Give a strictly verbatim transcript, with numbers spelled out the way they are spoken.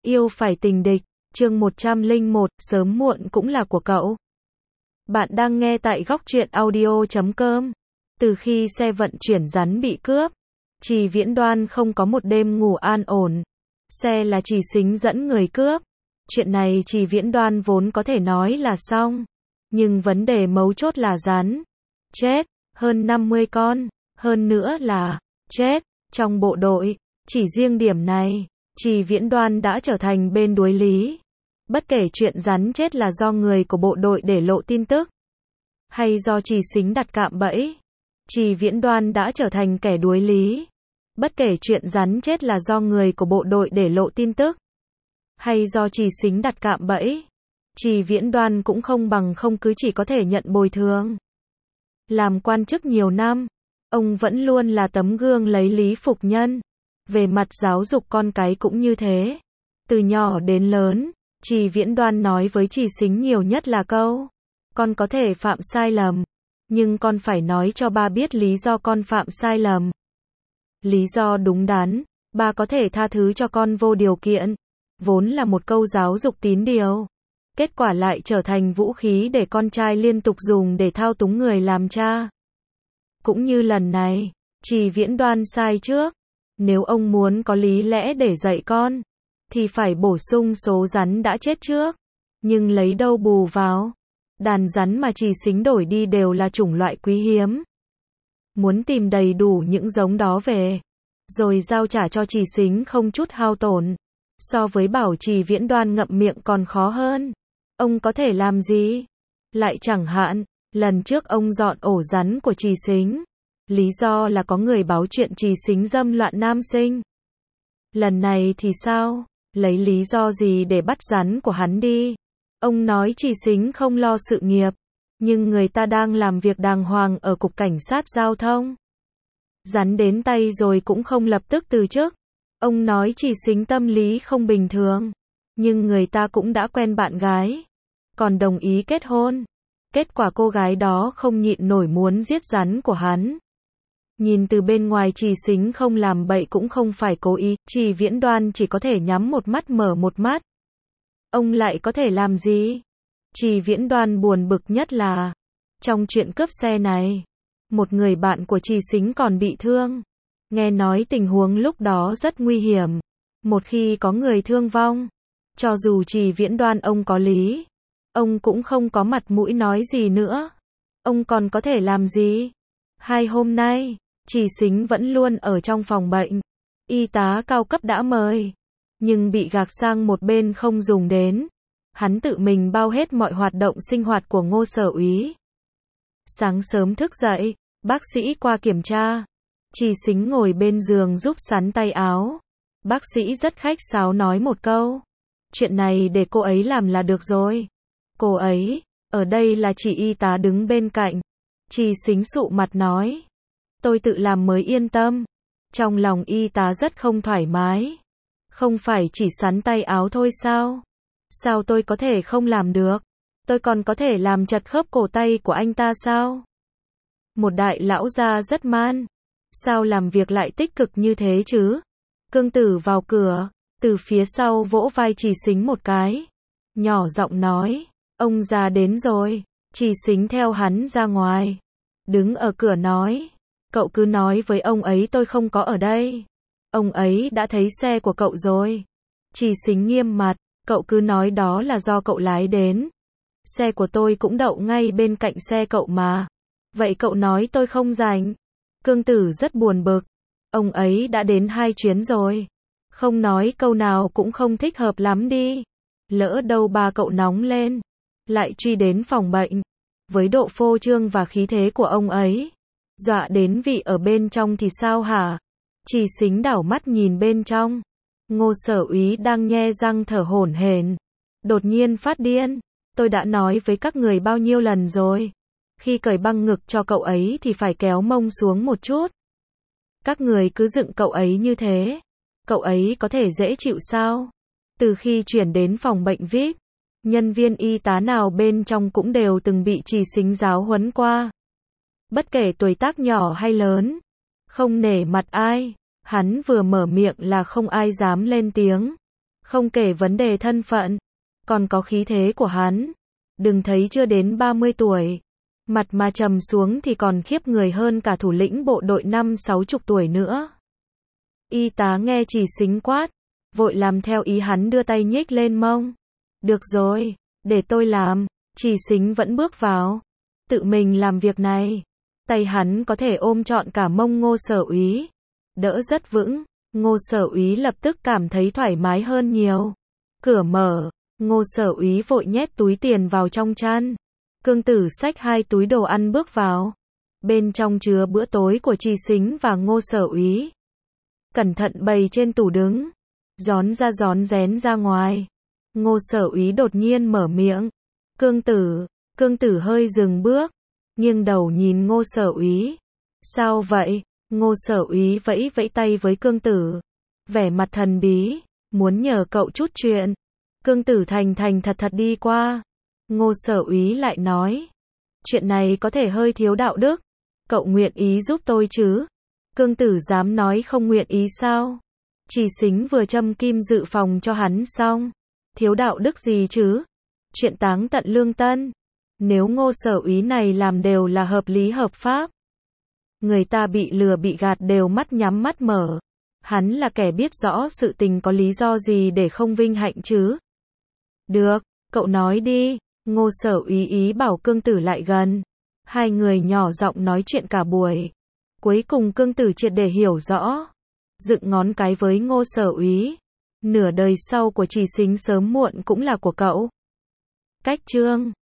Yêu phải tình địch, chương một trăm lẻ một, sớm muộn cũng là của cậu. Bạn đang nghe tại góc truyện audio chấm com. Từ khi xe vận chuyển rắn bị cướp, Trì Viễn Đoan không có một đêm ngủ an ổn. Xe là Trì Sính dẫn người cướp. Chuyện này Trì Viễn Đoan vốn có thể nói là xong. Nhưng vấn đề mấu chốt là rắn chết, hơn năm mươi con, hơn nữa là chết trong bộ đội. Chỉ riêng điểm này, Trì Viễn Đoan đã trở thành bên đuối lý. Bất kể chuyện rắn chết là do người của bộ đội để lộ tin tức, hay do Trì Sính đặt cạm bẫy, Trì Viễn Đoan đã trở thành kẻ đuối lý. Bất kể chuyện rắn chết là do người của bộ đội để lộ tin tức, hay do Trì Sính đặt cạm bẫy, Trì Viễn Đoan cũng không bằng không cứ chỉ có thể nhận bồi thường. Làm quan chức nhiều năm, ông vẫn luôn là tấm gương lấy lý phục nhân. Về mặt giáo dục con cái cũng như thế. Từ nhỏ đến lớn, Trì Viễn Đoan nói với Trì Sính nhiều nhất là câu: con có thể phạm sai lầm, nhưng con phải nói cho ba biết lý do con phạm sai lầm. Lý do đúng đắn, ba có thể tha thứ cho con vô điều kiện. Vốn là một câu giáo dục tín điều. Kết quả lại trở thành vũ khí để con trai liên tục dùng để thao túng người làm cha. Cũng như lần này, Trì Viễn Đoan sai trước. Nếu ông muốn có lý lẽ để dạy con, thì phải bổ sung số rắn đã chết trước. Nhưng lấy đâu bù vào? Đàn rắn mà Trì Sính đổi đi đều là chủng loại quý hiếm. Muốn tìm đầy đủ những giống đó về, rồi giao trả cho Trì Sính không chút hao tổn, so với bảo Trì Viễn Đoan ngậm miệng còn khó hơn. Ông có thể làm gì? Lại chẳng hạn, lần trước ông dọn ổ rắn của Trì Sính. Lý do là có người báo chuyện Trì Sính dâm loạn nam sinh. Lần này thì sao? Lấy lý do gì để bắt rắn của hắn đi? Ông nói Trì Sính không lo sự nghiệp, nhưng người ta đang làm việc đàng hoàng ở cục cảnh sát giao thông. Rắn đến tay rồi cũng không lập tức từ chức. Ông nói Trì Sính tâm lý không bình thường, nhưng người ta cũng đã quen bạn gái, còn đồng ý kết hôn. Kết quả cô gái đó không nhịn nổi muốn giết rắn của hắn. Nhìn từ bên ngoài Trì Sính không làm bậy cũng không phải cố ý, Trì Viễn Đoan chỉ có thể nhắm một mắt mở một mắt. Ông lại có thể làm gì? Trì Viễn Đoan buồn bực nhất là, trong chuyện cướp xe này, một người bạn của Trì Sính còn bị thương. Nghe nói tình huống lúc đó rất nguy hiểm. Một khi có người thương vong, cho dù Trì Viễn Đoan ông có lý, ông cũng không có mặt mũi nói gì nữa. Ông còn có thể làm gì? Hai hôm nay, Trì Sính vẫn luôn ở trong phòng bệnh. Y tá cao cấp đã mời, nhưng bị gạc sang một bên không dùng đến. Hắn tự mình bao hết mọi hoạt động sinh hoạt của Ngô Sở Úy. Sáng sớm thức dậy, bác sĩ qua kiểm tra. Trì Sính ngồi bên giường giúp sắn tay áo. Bác sĩ rất khách sáo nói một câu: chuyện này để cô ấy làm là được rồi. Cô ấy, ở đây là chỉ y tá đứng bên cạnh. Trì Sính sụ mặt nói: tôi tự làm mới yên tâm. Trong lòng y tá rất không thoải mái. Không phải chỉ sắn tay áo thôi sao? Sao tôi có thể không làm được? Tôi còn có thể làm chật khớp cổ tay của anh ta sao? Một đại lão gia rất man. Sao làm việc lại tích cực như thế chứ? Cương Tử vào cửa, từ phía sau vỗ vai Trì Sính một cái. Nhỏ giọng nói: ông già đến rồi. Trì Sính theo hắn ra ngoài. Đứng ở cửa nói: cậu cứ nói với ông ấy tôi không có ở đây. Ông ấy đã thấy xe của cậu rồi. Trì Sính nghiêm mặt: cậu cứ nói đó là do cậu lái đến. Xe của tôi cũng đậu ngay bên cạnh xe cậu mà. Vậy cậu nói tôi không rảnh. Cương Tử rất buồn bực. Ông ấy đã đến hai chuyến rồi. Không nói câu nào cũng không thích hợp lắm đi. Lỡ đâu ba cậu nóng lên, lại truy đến phòng bệnh. Với độ phô trương và khí thế của ông ấy, dọa đến vị ở bên trong thì sao hả? Trì Sính đảo mắt nhìn bên trong. Ngô Sở Úy đang nhe răng thở hổn hển, đột nhiên phát điên. Tôi đã nói với các người bao nhiêu lần rồi. Khi cởi băng ngực cho cậu ấy thì phải kéo mông xuống một chút. Các người cứ dựng cậu ấy như thế. Cậu ấy có thể dễ chịu sao? Từ khi chuyển đến phòng bệnh vi ai pi, nhân viên y tá nào bên trong cũng đều từng bị Trì Sính giáo huấn qua. Bất kể tuổi tác nhỏ hay lớn, không nể mặt ai, hắn vừa mở miệng là không ai dám lên tiếng. Không kể vấn đề thân phận, còn có khí thế của hắn. Đừng thấy chưa đến ba mươi tuổi, mặt mà trầm xuống thì còn khiếp người hơn cả thủ lĩnh bộ đội năm sáu chục tuổi nữa. Y tá nghe Chỉ Sính quát, vội làm theo ý hắn, đưa tay nhếch lên mông. Được rồi, để tôi làm. Chỉ Sính vẫn bước vào, tự mình làm việc này. Tay hắn có thể ôm trọn cả mông Ngô Sở Úy, đỡ rất vững. Ngô Sở Úy lập tức cảm thấy thoải mái hơn nhiều. Cửa mở, Ngô Sở Úy vội nhét túi tiền vào trong chăn. Cương Tử xách hai túi đồ ăn bước vào. Bên trong chứa bữa tối của Chỉ Sính và Ngô Sở Úy. Cẩn thận bày trên tủ đứng, rón ra rón rén ra ngoài. Ngô Sở Úy đột nhiên mở miệng. Cương Tử, Cương Tử hơi dừng bước, nghiêng đầu nhìn Ngô Sở Úy. Sao vậy? Ngô Sở Úy vẫy vẫy tay với Cương Tử, vẻ mặt thần bí, muốn nhờ cậu chút chuyện. Cương Tử thành thành thật thật đi qua. Ngô Sở Úy lại nói, chuyện này có thể hơi thiếu đạo đức, cậu nguyện ý giúp tôi chứ? Cương Tử dám nói không nguyện ý sao? Chỉ Sính vừa châm kim dự phòng cho hắn xong. Thiếu đạo đức gì chứ? Chuyện táng tận lương tâm. Nếu Ngô Sở Úy này làm đều là hợp lý hợp pháp. Người ta bị lừa bị gạt đều mắt nhắm mắt mở. Hắn là kẻ biết rõ sự tình, có lý do gì để không vinh hạnh chứ? Được, cậu nói đi. Ngô Sở Úy ý bảo Cương Tử lại gần. Hai người nhỏ giọng nói chuyện cả buổi. Cuối cùng Cương Tử triệt để hiểu rõ. Dựng ngón cái với Ngô Sở Úy. Nửa đời sau của Chỉ Sính sớm muộn cũng là của cậu. Cách chương